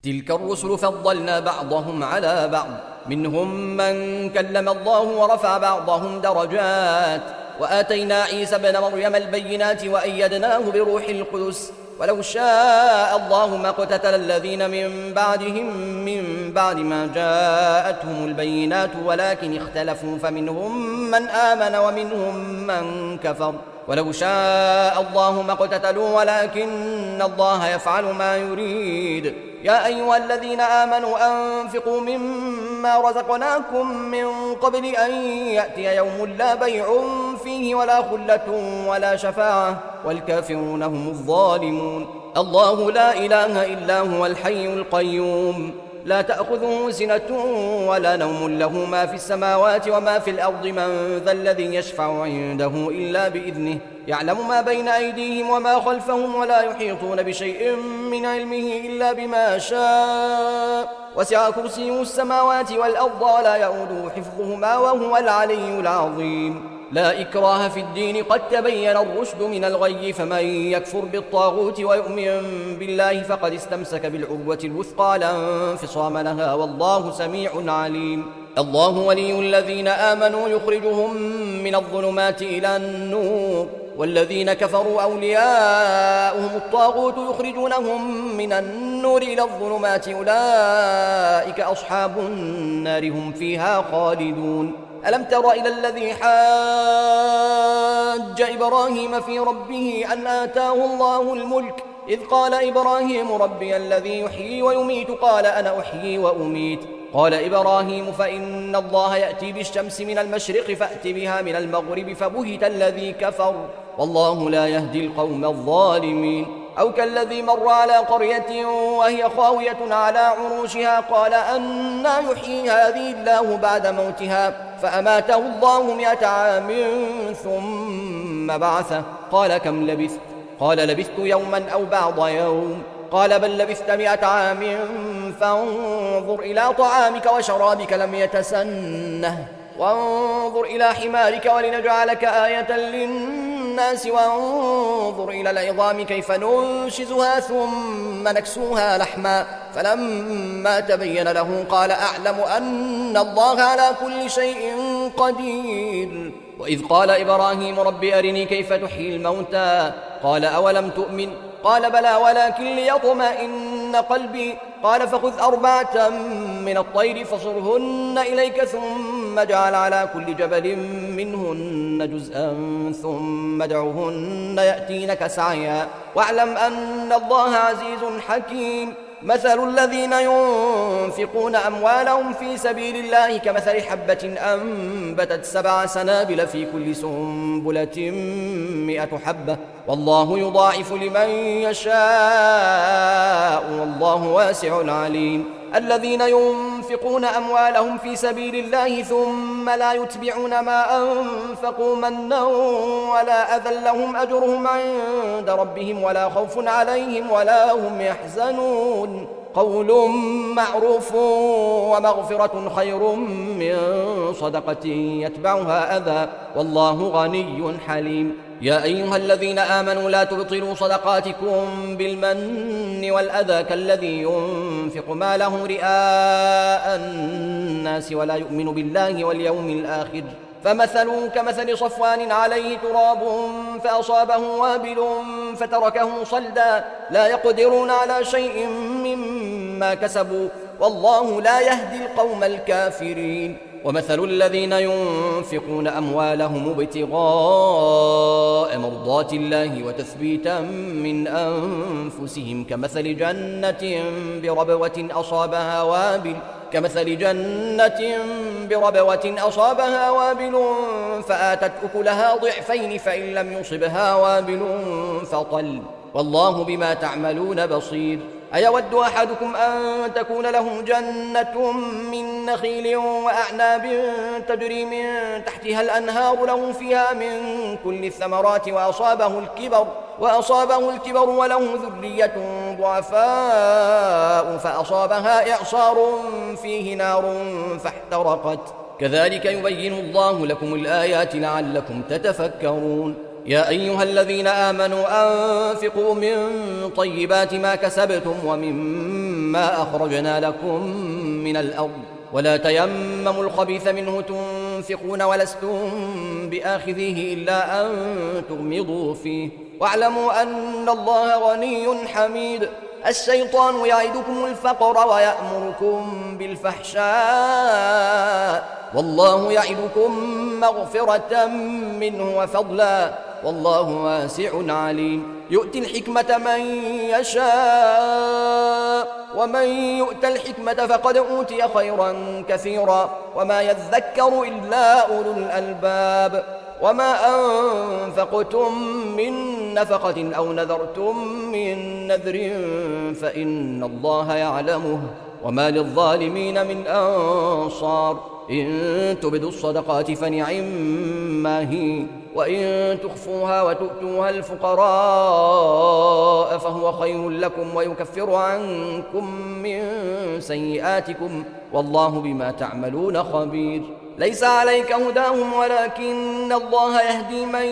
تلك الرسل فضلنا بعضهم على بعض، منهم من كلم الله ورفع بعضهم درجات، وآتينا عيسى ابن مريم البينات وأيدناه بروح القدس، ولو شاء الله ما اقتتل الذين من بعدهم من بعد ما جاءتهم البينات ولكن اختلفوا فمنهم من آمن ومنهم من كفر، ولو شاء الله ما اقتتلوا ولكن الله يفعل ما يريد. يا أيها الذين آمنوا أنفقوا مما رزقناكم من قبل أن يأتي يوم لا بيع فيه ولا خلة ولا شفاعة والكافرون هم الظالمون. الله لا إله إلا هو الحي القيوم، لا تأخذه سنة ولا نوم، له ما في السماوات وما في الأرض، من ذا الذي يشفع عنده إلا بإذنه، يعلم ما بين أيديهم وما خلفهم ولا يحيطون بشيء من علمه إلا بما شاء، وسع كرسيه السماوات والأرض ولا يؤوده حفظهما وهو العلي العظيم. لا إكراه في الدين، قد تبين الرشد من الغي، فمن يكفر بالطاغوت ويؤمن بالله فقد استمسك بالعروة الوثقى لا انفصام لها، والله سميع عليم. الله ولي الذين آمنوا يخرجهم من الظلمات إلى النور، والذين كفروا أولياؤهم الطاغوت يخرجونهم من النور إلى الظلمات، أولئك أصحاب النار هم فيها خالدون. ألم تر إلى الذي حاج إبراهيم في ربه أن آتاه الله الملك، إذ قال إبراهيم ربي الذي يحيي ويميت، قال أنا أحيي وأميت. قال إبراهيم فإن الله يأتي بالشمس من المشرق فأت بها من المغرب، فبهت الذي كفر والله لا يهدي القوم الظالمين. أو كالذي مر على قرية وهي خاوية على عروشها، قال أنى يحيي هذه الله بعد موتها، فأماته الله 100 عام ثم بعثه، قال كم لبثت؟ قال لبثت يوما أو بعض يوم، قال بل لبثت 100 عام، فانظر إلى طعامك وشرابك لم يتسنه، وانظر إلى حمارك ولنجعلك آية للناس، وانظر إلى العظام كيف ننشزها ثم نكسوها لحما، فلما تبين له قال أعلم أن الله على كل شيء قدير. وإذ قال إبراهيم رب أرني كيف تحيي الموتى، قال أولم تؤمن؟ قال بلى ولكن ليطمئن قلبي، قال فخذ 4 من الطير فصرهن إليك، ثم اجعل على كل جبل منهن جزءا ثم ادعهن يأتينك سعيا، واعلم أن الله عزيز حكيم. مثل الذين ينفقون أموالهم في سبيل الله كمثل حبة أنبتت 7 سنابل في كل سنبلة 100 حبة، والله يضاعف لمن يشاء والله واسع عليم. الذين ينفقون أموالهم في سبيل الله ثم لا يتبعون ما أنفقوا منا ولا أذى لهم أجرهم عند ربهم ولا خوف عليهم ولا هم يحزنون. قول معروف ومغفرة خير من صدقة يتبعها أذى، والله غني حليم. يا أيها الذين آمنوا لا تبطلوا صدقاتكم بالمن والأذى، كالذي ينفق ماله رئاء الناس ولا يؤمن بالله واليوم الآخر، فمثله كمثل صفوان عليه تراب فأصابه وابل فتركه صلدا، لا يقدرون على شيء مما كسبوا، والله لا يهدي القوم الكافرين. ومثل الذين ينفقون أموالهم ابتغاء مرضات الله وتثبيتا من أنفسهم كمثل جنة بربوة أصابها وابل فآتت أكلها ضعفين، فإن لم يصبها وابل فطل، والله بما تعملون بصير. أيود أحدكم أن تكون له جنة من نخيل وأعناب تجري من تحتها الأنهار له فيها من كل الثمرات وأصابه الكبر وله ذرية ضعفاء فأصابها إعصار فيه نار فاحترقت، كذلك يبين الله لكم الآيات لعلكم تتفكرون. يا أيها الذين آمنوا أنفقوا من طيبات ما كسبتم ومما مما أخرجنا لكم من الأرض ولا تيمموا الخبيث منه تنفقون ولستم بآخذه إلا أن تغمضوا فيه واعلموا أن الله غني حميد. الشيطان يعدكم الفقر ويأمركم بالفحشاء والله يعدكم مغفرة منه وفضلا والله واسع عليم. يؤتي الحكمة من يشاء ومن يؤت الحكمة فقد أوتي خيرا كثيرا وما يذكر إلا أولو الألباب. وما أنفقتم من نفقة أو نذرتم من نذر فإن الله يعلمه وما للظالمين من أنصار. إن تبدوا الصدقات فنعما هي وإن تخفوها وتؤتوها الفقراء فهو خير لكم ويكفر عنكم من سيئاتكم والله بما تعملون خبير. ليس عليك هداهم ولكن الله يهدي من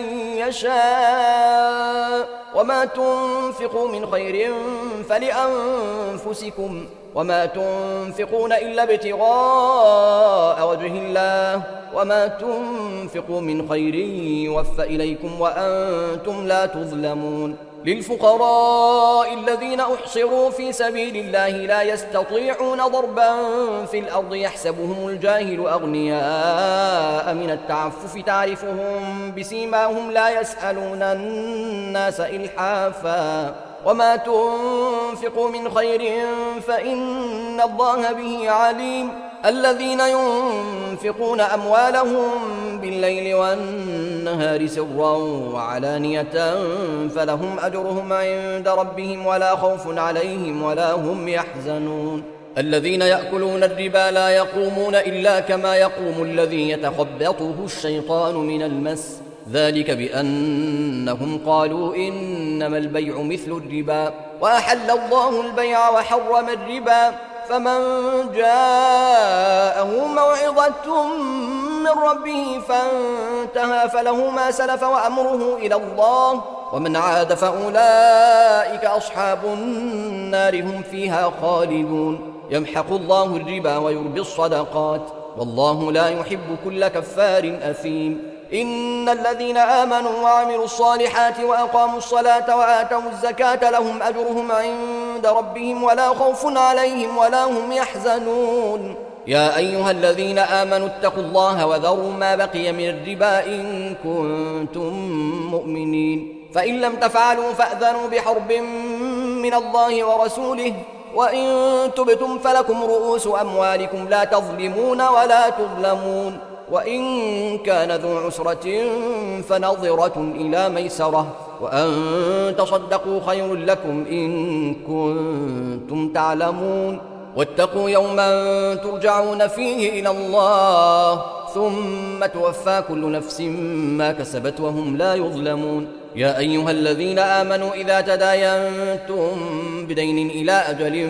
يشاء وما تنفقوا من خير فلأنفسكم وما تنفقون إلا ابتغاء وجه الله وما تنفقوا من خير يوفى إليكم وأنتم لا تظلمون. للفقراء الذين أحصروا في سبيل الله لا يستطيعون ضربا في الأرض يحسبهم الجاهل أغنياء من التعفف تعرفهم بسيماهم لا يسألون الناس إلحافا وما تنفقوا من خير فإن الله به عليم. الذين ينفقون أموالهم بالليل والنهار سرا وعلانية فلهم أجرهم عند ربهم ولا خوف عليهم ولا هم يحزنون. الذين يأكلون الربا لا يقومون إلا كما يقوم الذي يتخبطه الشيطان من المس ذلك بأنهم قالوا إنما البيع مثل الربا وأحل الله البيع وحرم الربا فمن جاءه موعظة من ربه فانتهى فله ما سلف وأمره إلى الله ومن عاد فأولئك أصحاب النار هم فيها خالدون. يمحق الله الربا ويربي الصدقات والله لا يحب كل كفار أثيم. إن الذين آمنوا وعملوا الصالحات وأقاموا الصلاة وآتوا الزكاة لهم أجرهم عند ربهم ولا خوف عليهم ولا هم يحزنون. يا أيها الذين آمنوا اتقوا الله وذروا ما بقي من الربا إن كنتم مؤمنين فإن لم تفعلوا فأذنوا بحرب من الله ورسوله وإن تبتم فلكم رؤوس أموالكم لا تظلمون ولا تظلمون. وإن كان ذو عسرة فنظرة إلى ميسرة وأن تصدقوا خير لكم إن كنتم تعلمون. واتقوا يوما ترجعون فيه إلى الله ثم توفى كل نفس ما كسبت وهم لا يظلمون. يا أيها الذين آمنوا إذا تداينتم بدين إلى أجل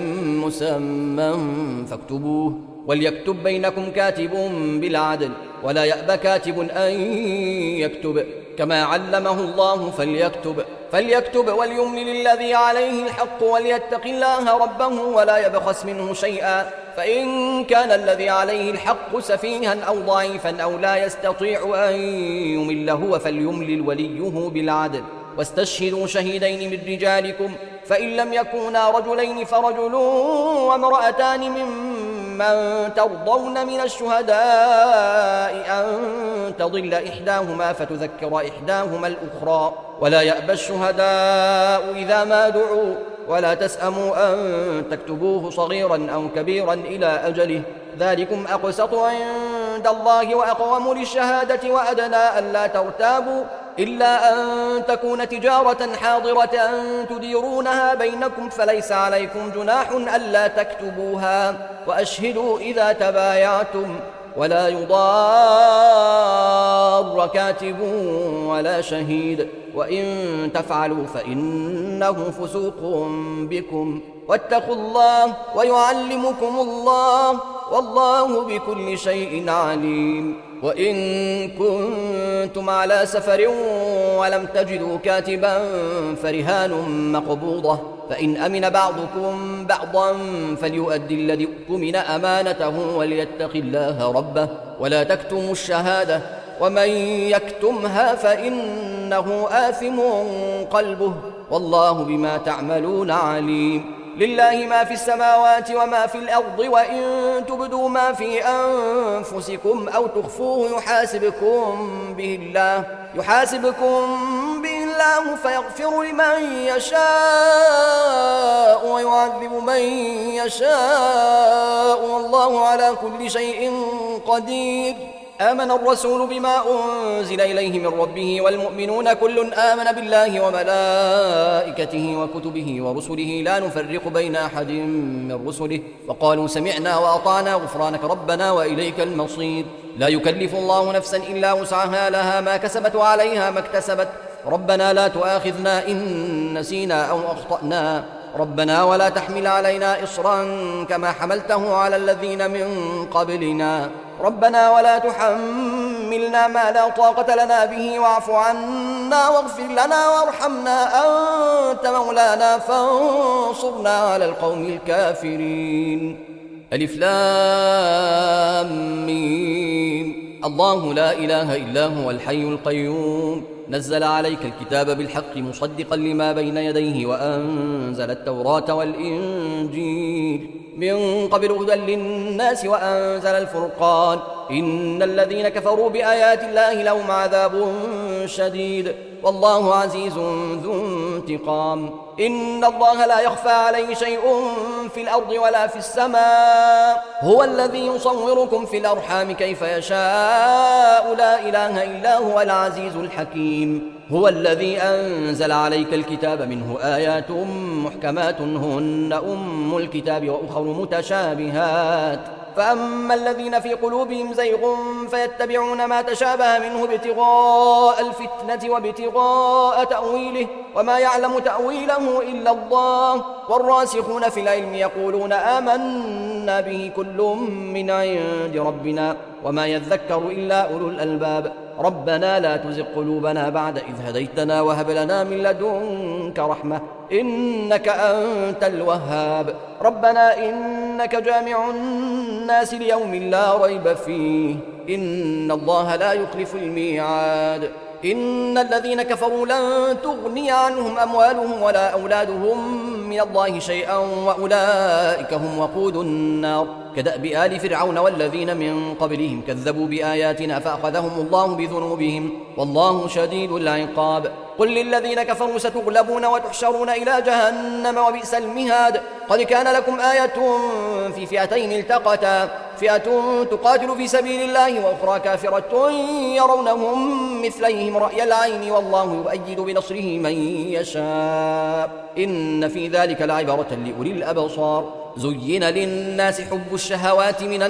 مسمى فاكتبوه وليكتب بينكم كاتب بالعدل ولا يأبى كاتب أن يكتب كما علمه الله فليكتب وليملل الذي عليه الحق وليتق الله ربه ولا يبخس منه شيئا فإن كان الذي عليه الحق سفيها أو ضعيفا أو لا يستطيع أن يمل هو فليملل وليه بالعدل واستشهدوا شهيدين من رجالكم فإن لم يكونا رجلين فرجل وامرأتان ممن ترضون من الشهداء أن تضل إحداهما فتذكر إحداهما الأخرى ولا يأبى الشهداء إذا ما دعوا ولا تسأموا أن تكتبوه صغيرا أو كبيرا إلى أجله ذلكم أقسط عند الله وأقوم للشهادة وأدنى ألا ترتابوا إلا أن تكون تجارة حاضرة تديرونها بينكم فليس عليكم جناح ألا تكتبوها وأشهدوا إذا تبايعتم ولا يضار كاتب ولا شهيد وإن تفعلوا فإنه فسوق بكم واتقوا الله ويعلمكم الله والله بكل شيء عليم. وإن كنتم على سفر ولم تجدوا كاتبا فرهان مقبوضة فإن أمن بعضكم بعضا فليؤدي الذي اؤتمن أمانته وليتق الله ربه ولا تكتموا الشهادة ومن يكتمها فإنه آثم قلبه والله بما تعملون عليم. لله ما في السماوات وما في الأرض وإن تبدوا ما في أنفسكم أو تخفوه يحاسبكم به الله فيغفر لمن يشاء ويعذب من يشاء والله على كل شيء قدير. آمن الرسول بما أنزل إليه من ربه والمؤمنون كل آمن بالله وملائكته وكتبه ورسله لا نفرق بين أحد من رسله وقالوا سمعنا وأطعنا غفرانك ربنا وإليك المصير. لا يكلف الله نفسا إلا وسعها لها ما كسبت وعليها ما اكتسبت ربنا لا تؤاخذنا إن نسينا أو أخطأنا ربنا ولا تحمل علينا إصرا كما حملته على الذين من قبلنا ربنا ولا تحملنا ما لا طاقة لنا به واعف عنا واغفر لنا وارحمنا أنت مولانا فانصرنا على القوم الكافرين. ألف لام ميم الله لا إله إلا هو الحي القيوم نزل عليك الكتاب بالحق مصدقا لما بين يديه وأنزل التوراة والإنجيل من قبل هدى للناس وأنزل الفرقان إن الذين كفروا بآيات الله لهم عذاب شديد والله عزيز ذو انتقام. إن الله لا يخفى عليه شيء في الأرض ولا في السماء هو الذي يصوركم في الأرحام كيف يشاء لا إله إلا هو العزيز الحكيم. هو الذي أنزل عليك الكتاب منه آيات محكمات هن أم الكتاب وأخر متشابهات فأما الذين في قلوبهم زيغ فيتبعون ما تشابه منه ابتغاء الفتنة وابتغاء تأويله وما يعلم تأويله إلا الله والراسخون في العلم يقولون آمنا به كل من عند ربنا وما يذكر إلا أولو الألباب. ربنا لا تزغ قلوبنا بعد إذ هديتنا وهب لنا من لدنك رحمة إنك أنت الوهاب. ربنا إنك جامع الناس ليوم لا ريب فيه إن الله لا يخلف الميعاد. إن الذين كفروا لن تغني عنهم أموالهم ولا أولادهم من الله شيئا وأولئك هم وقود النار كدأب آل فرعون والذين من قبلهم كذبوا بآياتنا فأخذهم الله بذنوبهم والله شديد العقاب. قل للذين كفروا ستغلبون وتحشرون إلى جهنم وبئس المهاد. قد كان لكم آية في فئتين التقتا فئة تقاتل في سبيل الله وأخرى كافرة يرونهم مثليهم رأي العين والله يؤيد بنصره من يشاء إن في ذلك لعبرة لأولي الأبصار. زين للناس حب الشهوات من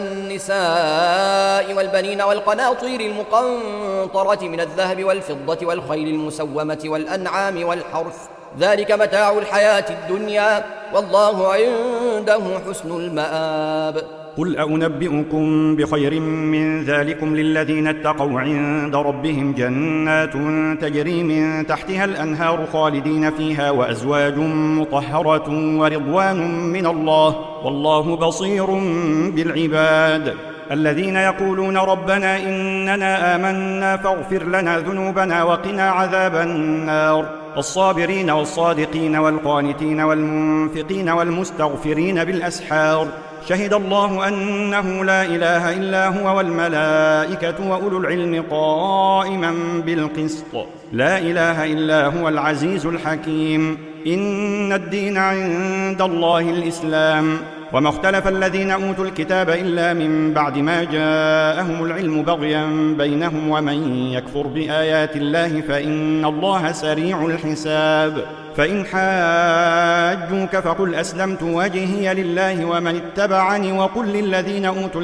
النساء والبنين والقناطير المقنطرة من الذهب والفضة والخيل المسومة والأنعام والحرث ذلك متاع الحياة الدنيا والله عنده حسن المآب. قل أنبئكم بخير من ذلكم للذين اتقوا عند ربهم جنات تجري من تحتها الأنهار خالدين فيها وأزواج مطهرة ورضوان من الله والله بصير بالعباد. الذين يقولون ربنا إننا آمنا فاغفر لنا ذنوبنا وقنا عذاب النار الصابرين والصادقين والقانتين والمنفقين والمستغفرين بالأسحار شهد الله أنه لا إله إلا هو والملائكة وأولو العلم قائما بالقسط لا إله إلا هو العزيز الحكيم. إن الدين عند الله الإسلام وما اختلف الذين أوتوا الكتاب إلا من بعد ما جاءهم العلم بغيا بينهم ومن يكفر بآيات الله فإن الله سريع الحساب. فإن حاجوك فقل أسلمت وجهي لله ومن اتبعني وقل للذين أوتوا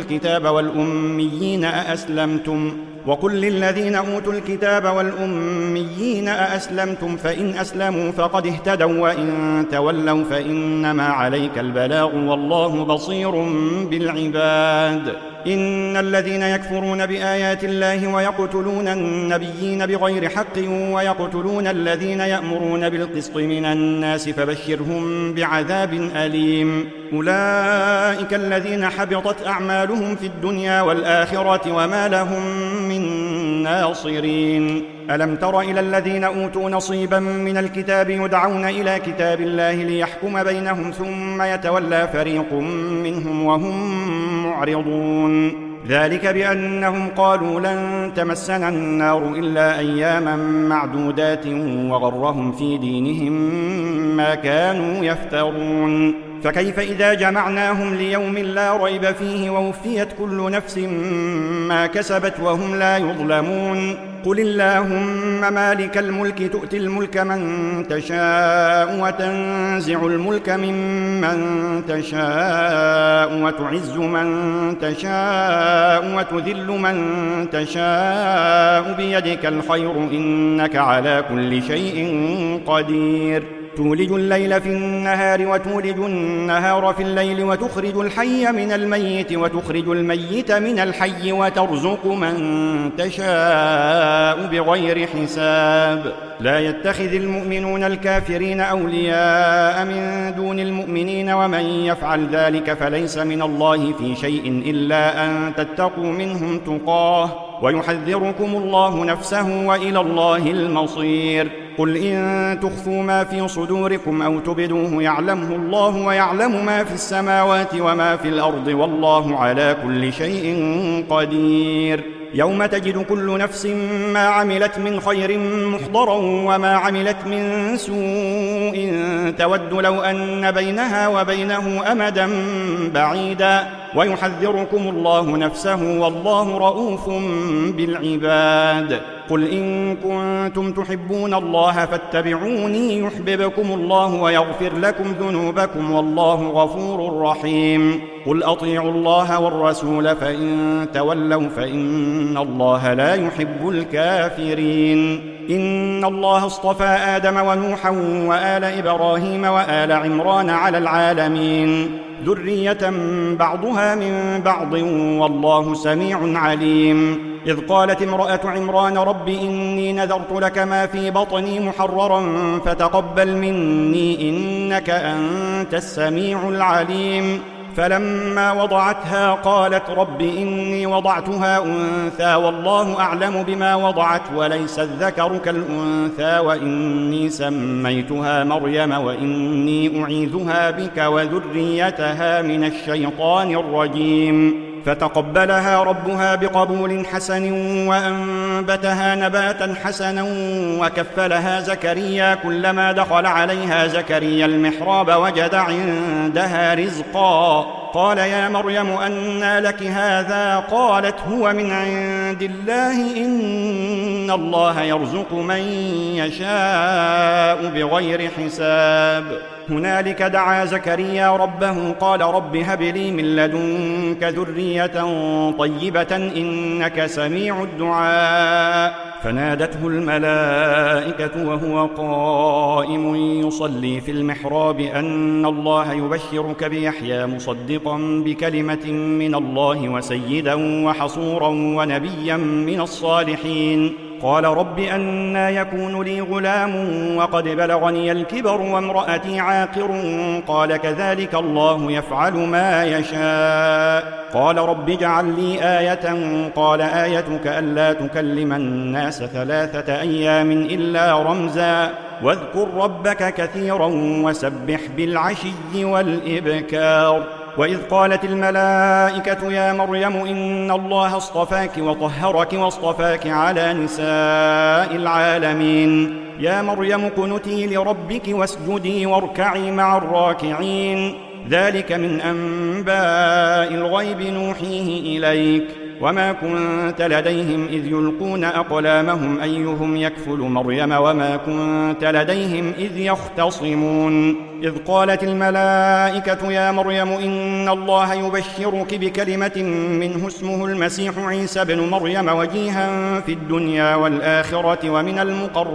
الكتاب والأميين أأسلمتم فإن أسلموا فقد اهتدوا وإن تولوا فإنما عليك البلاغ والله بصير بالعباد. إن الذين يكفرون بآيات الله ويقتلون النبيين بغير حق ويقتلون الذين يأمرون بالقسط من الناس فبشرهم بعذاب أليم. أولئك الذين حبطت أعمالهم في الدنيا والآخرة وما لهم من ناصرين. ألم تر إلى الذين أوتوا نصيبا من الكتاب يدعون إلى كتاب الله ليحكم بينهم ثم يتولى فريق منهم وهم معرضون. ذلك بأنهم قالوا لن تمسنا النار إلا أياما معدودات وغرهم في دينهم ما كانوا يفترون. فكيف إذا جمعناهم ليوم لا ريب فيه ووفيت كل نفس ما كسبت وهم لا يظلمون. قل اللهم مالك الملك تؤتي الملك من تشاء وتنزع الملك ممن تشاء وتعز من تشاء وتذل من تشاء بيدك الخير إنك على كل شيء قدير. تولج الليل في النهار وتولج النهار في الليل وتخرج الحي من الميت وتخرج الميت من الحي وترزق من تشاء بغير حساب. لا يتخذ المؤمنون الكافرين أولياء من دون المؤمنين ومن يفعل ذلك فليس من الله في شيء إلا أن تتقوا منهم تقاه ويحذركم الله نفسه وإلى الله المصير. قل إن تخفوا ما في صدوركم أو تبدوه يعلمه الله ويعلم ما في السماوات وما في الأرض والله على كل شيء قدير. يوم تجد كل نفس ما عملت من خير محضرا وما عملت من سوء تود لو أن بينها وبينه أمدا بعيدا ويحذركم الله نفسه والله رؤوف بالعباد. قل إن كنتم تحبون الله فاتبعوني يحببكم الله ويغفر لكم ذنوبكم والله غفور رحيم. قل أطيعوا الله والرسول فإن تولوا فإن الله لا يحب الكافرين. إن الله اصطفى آدم ونوحا وآل إبراهيم وآل عمران على العالمين ذرية بعضها من بعض والله سميع عليم. إذ قالت امرأة عمران رب إني نذرت لك ما في بطني محررا فتقبل مني إنك أنت السميع العليم. فلما وضعتها قالت رب إني وضعتها أنثى والله أعلم بما وضعت وليس الذكر كالأنثى وإني سميتها مريم وإني أعيذها بك وذريتها من الشيطان الرجيم. فتقبلها ربها بقبول حسن وأنبتها نباتا حسنا وكفلها زكريا. كلما دخل عليها زكريا المحراب وجد عندها رزقا قال يا مريم أنى لك هذا قالت هو من عند الله إن الله يرزق من يشاء بغير حساب. هنالك دعا زكريا ربه قال رب هب لي من لدنك ذرية طيبة إنك سميع الدعاء. فنادته الملائكة وهو قائم يصلي في المحراب أن الله يبشرك بيحيى مصدقا بكلمة من الله وسيدا وحصورا ونبيا من الصالحين. قال رب أنى يكون لي غلام وقد بلغني الكبر وامرأتي عاقر قال كذلك الله يفعل ما يشاء. قال رب اجعل لي آية قال آيتك ألا تكلم الناس 3 أيام إلا رمزا واذكر ربك كثيرا وسبح بالعشي والإبكار. وإذ قالت الملائكة يا مريم إن الله اصطفاك وطهرك واصطفاك على نساء العالمين. يا مريم قنتي لربك واسجدي واركعي مع الراكعين. ذلك من أنباء الغيب نوحيه إليك وما كنت لديهم إذ يلقون أقلامهم أيهم يكفل مريم وما كنت لديهم إذ يختصمون. إذ قالت الملائكة يا مريم إن الله يبشرك بكلمة منه اسمه المسيح عيسى بن مريم وجيها في الدنيا والآخرة ومن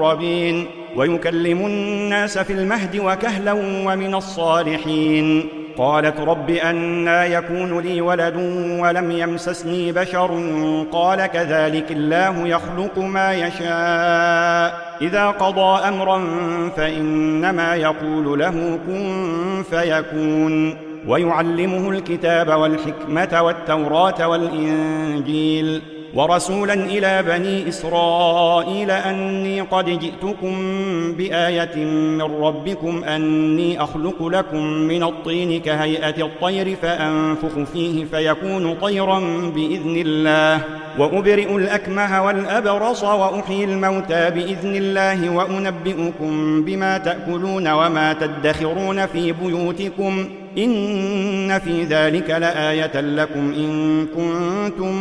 المقربين ويكلم الناس في المهد وكهلا ومن الصالحين. قالت رب أنى يكون لي ولد ولم يمسسني بشر قال كذلك الله يخلق ما يشاء إذا قضى أمرا فإنما يقول له كن فيكون ويعلمه الكتاب والحكمة والتوراة والإنجيل ورسولا إلى بني إسرائيل أني قد جئتكم بآية من ربكم أني أخلق لكم من الطين كهيئة الطير فأنفخ فيه فيكون طيرا بإذن الله وأبرئ الأكمه والأبرص وأحيي الموتى بإذن الله وأنبئكم بما تأكلون وما تدخرون في بيوتكم إن في ذلك لآية لكم إن كنتم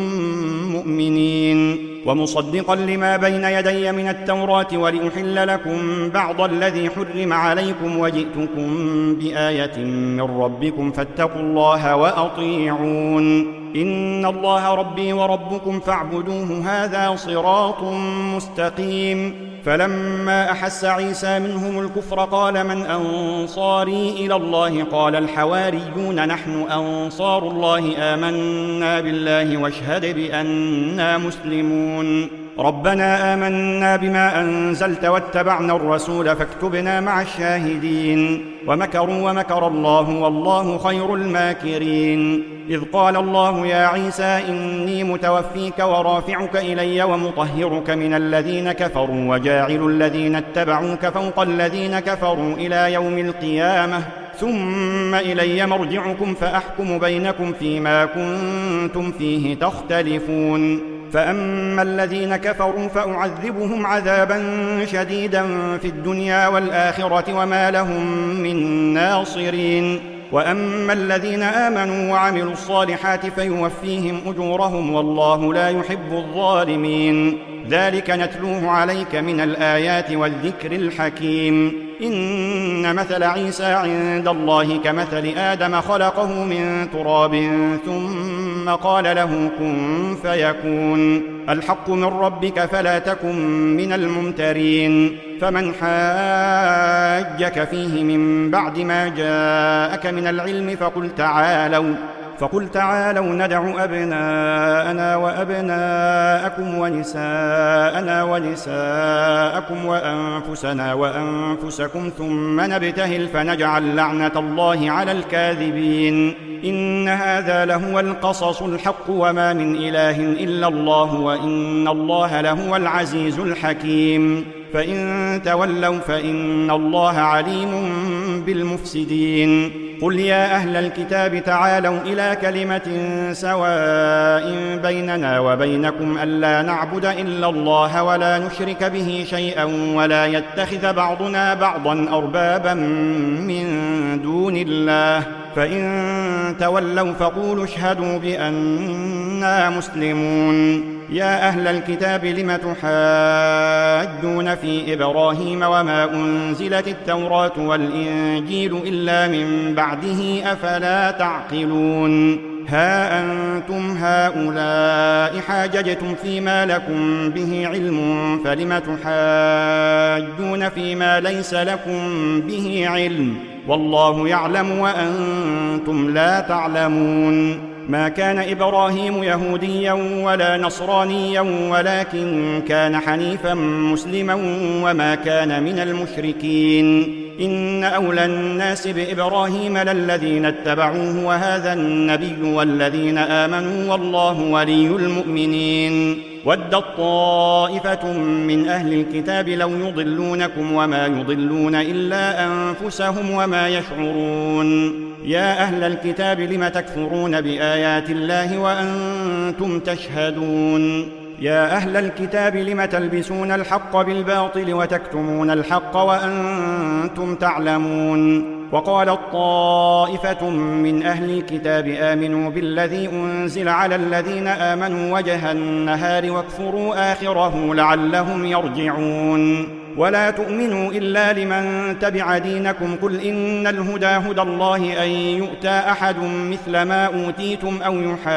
مؤمنين ومصدقا لما بين يدي من التوراة ولأحل لكم بعض الذي حرم عليكم وجئتكم بآية من ربكم فاتقوا الله وأطيعون إن الله ربي وربكم فاعبدوه هذا صراط مستقيم فلما أحس عيسى منهم الكفر قال من أنصاري إلى الله قال الحواريون نحن أنصار الله آمنا بالله واشهد بأننا مسلمون ربنا آمنا بما أنزلت واتبعنا الرسول فاكتبنا مع الشاهدين ومكروا ومكر الله والله خير الماكرين إذ قال الله يا عيسى إني متوفيك ورافعك إلي ومطهرك من الذين كفروا وجاعل الذين اتبعوك فوق الذين كفروا إلى يوم القيامة ثم إلي مرجعكم فأحكم بينكم فيما كنتم فيه تختلفون فأما الذين كفروا فأعذبهم عذابا شديدا في الدنيا والآخرة وما لهم من ناصرين وأما الذين آمنوا وعملوا الصالحات فيوفيهم أجورهم والله لا يحب الظالمين ذلك نتلوه عليك من الآيات والذكر الحكيم إن مثل عيسى عند الله كمثل آدم خلقه من تراب ثم قال له كن فيكون الحق من ربك فلا تكن من الممترين فمن حاجك فيه من بعد ما جاءك من العلم فقل تعالوا ندع أبناءنا وأبناءكم ونساءنا ونساءكم وأنفسنا وأنفسكم ثم نبتهل فنجعل لعنة الله على الكاذبين إن هذا لهو القصص الحق وما من إله إلا الله وإن الله لهو العزيز الحكيم فإن تولوا فإن الله عليم بالمفسدين قل يا أهل الكتاب تعالوا إلى كلمة سواء بيننا وبينكم ألا نعبد إلا الله ولا نشرك به شيئا ولا يتخذ بعضنا بعضا أربابا من دون الله فإن تولوا فقولوا اشهدوا بأننا مسلمون يا أهل الكتاب لم تحاجون في إبراهيم وما أنزلت التوراة والإنجيل إلا من بعده أفلا تعقلون ها أنتم هؤلاء حاججتم فيما لكم به علم فلم تحاجون فيما ليس لكم به علم والله يعلم وأنتم لا تعلمون ما كان إبراهيم يهوديا ولا نصرانيا ولكن كان حنيفا مسلما وما كان من المشركين إن أولى الناس بإبراهيم للذين اتبعوه وهذا النبي والذين آمنوا والله ولي المؤمنين ودت طائفة من أهل الكتاب لو يضلونكم وما يضلون إلا أنفسهم وما يشعرون يا أهل الكتاب لم تكفرون بآيات الله وأنتم تشهدون يا أهل الكتاب لم تلبسون الحق بالباطل وتكتمون الحق وأنتم تعلمون وقالت طائفة من أهل الكتاب آمنوا بالذي أنزل على الذين آمنوا وجه النهار واكفروا آخره لعلهم يرجعون ولا تؤمنوا إلا لمن تبع دينكم قل إن الهدى هدى الله أن يؤتى أحد مثل ما أوتيتم أو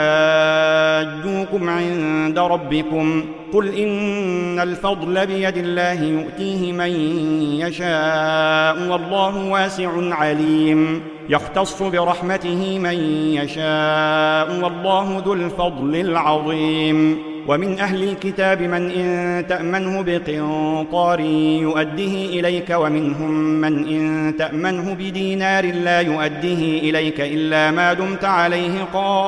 يحاجوكم عند ربكم قل إن الفضل بيد الله يؤتيه من يشاء والله واسع عليم يختص برحمته من يشاء والله ذو الفضل العظيم. ومن أهل الكتاب من إن تأمنه بقنطار يؤديه إليك ومنهم من إن تأمنه بدينار لا يؤديه إليك إلا ما دمت عليه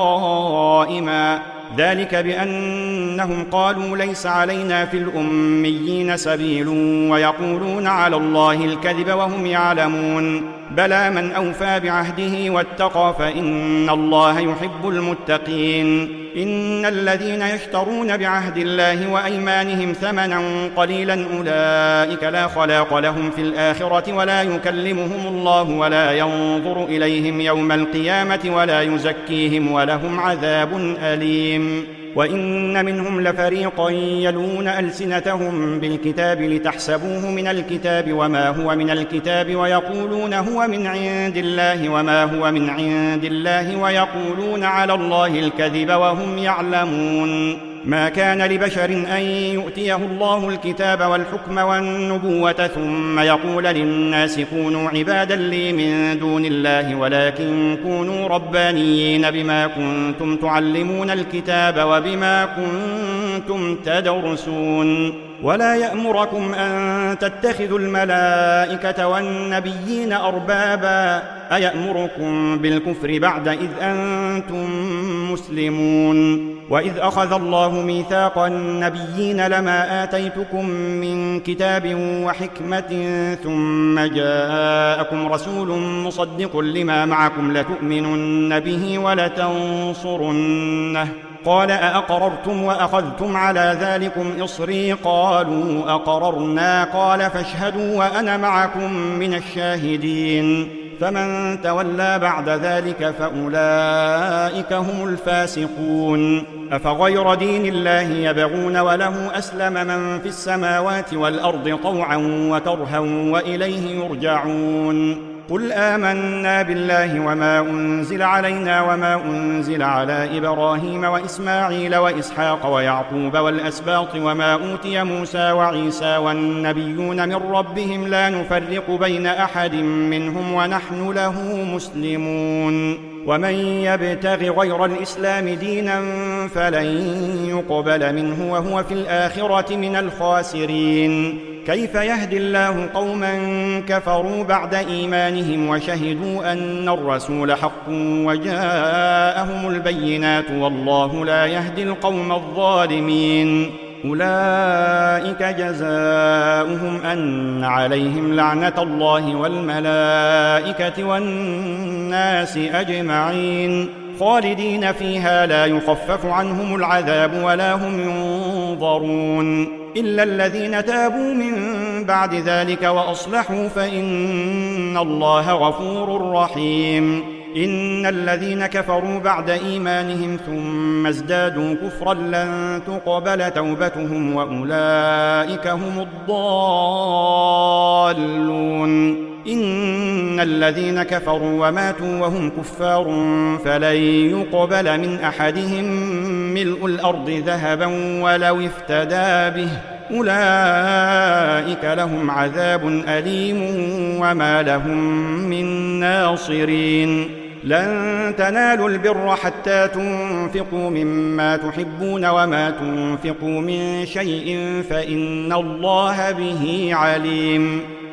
قائما، ذلك بأنهم قالوا ليس علينا في الأميين سبيل ويقولون على الله الكذب وهم يعلمون. بلى من أوفى بعهده واتقى فإن الله يحب المتقين. إن الذين يشترون بعهد الله وأيمانهم ثمنا قليلا أولئك لا خلاق لهم في الآخرة ولا يكلمهم الله ولا ينظر إليهم يوم القيامة ولا يزكيهم ولهم عذاب أليم. وإن منهم لفريقا يلون ألسنتهم بالكتاب لتحسبوه من الكتاب وما هو من الكتاب ويقولون هو من عند الله وما هو من عند الله ويقولون على الله الكذب وهم يعلمون. ما كان لبشر أن يؤتيه الله الكتاب والحكم والنبوة ثم يقول للناس كونوا عبادا لي من دون الله ولكن كونوا ربانيين بما كنتم تعلمون الكتاب وبما كنتم تدرسون. ولا يأمركم أن تتخذوا الملائكة والنبيين أربابا أيأمركم بالكفر بعد إذ أنتم مسلمون. وإذ أخذ الله ميثاق النبيين لما آتيتكم من كتاب وحكمة ثم جاءكم رسول مصدق لما معكم لتؤمنن به ولتنصرنه قال أأقررتم وأخذتم على ذلكم إصري قالوا أقررنا قال فاشهدوا وأنا معكم من الشاهدين. فمن تولى بعد ذلك فأولئك هم الفاسقون. أفغير دين الله يبغون وله أسلم من في السماوات والأرض طوعا وكرها وإليه يرجعون. قل آمنا بالله وما أنزل علينا وما أنزل على إبراهيم وإسماعيل وإسحاق ويعقوب والأسباط وما أوتي موسى وعيسى والنبيون من ربهم لا نفرق بين أحد منهم ونحن له مسلمون. ومن يبتغ غير الإسلام دينا فلن يقبل منه وهو في الآخرة من الخاسرين. كيف يهدي الله قوما كفروا بعد إيمانهم وشهدوا أن الرسول حق وجاءهم البينات والله لا يهدي القوم الظالمين. أولئك جزاؤهم أن عليهم لعنة الله والملائكة والناس أجمعين خالدين فيها لا يخفف عنهم العذاب ولا هم ينظرون إلا الذين تابوا من بعد ذلك وأصلحوا فإن الله غفور رحيم. إن الذين كفروا بعد إيمانهم ثم ازدادوا كفرا لن تقبل توبتهم وأولئك هم الضالون. إن الذين كفروا وماتوا وهم كفار فلن يقبل من أحدهم ملء الأرض ذهبا ولو افتدى به أولئك لهم عذاب أليم وما لهم من ناصرين. لن تنالوا البر حتى تنفقوا مما تحبون وما تنفقوا من شيء فإن الله به عليم.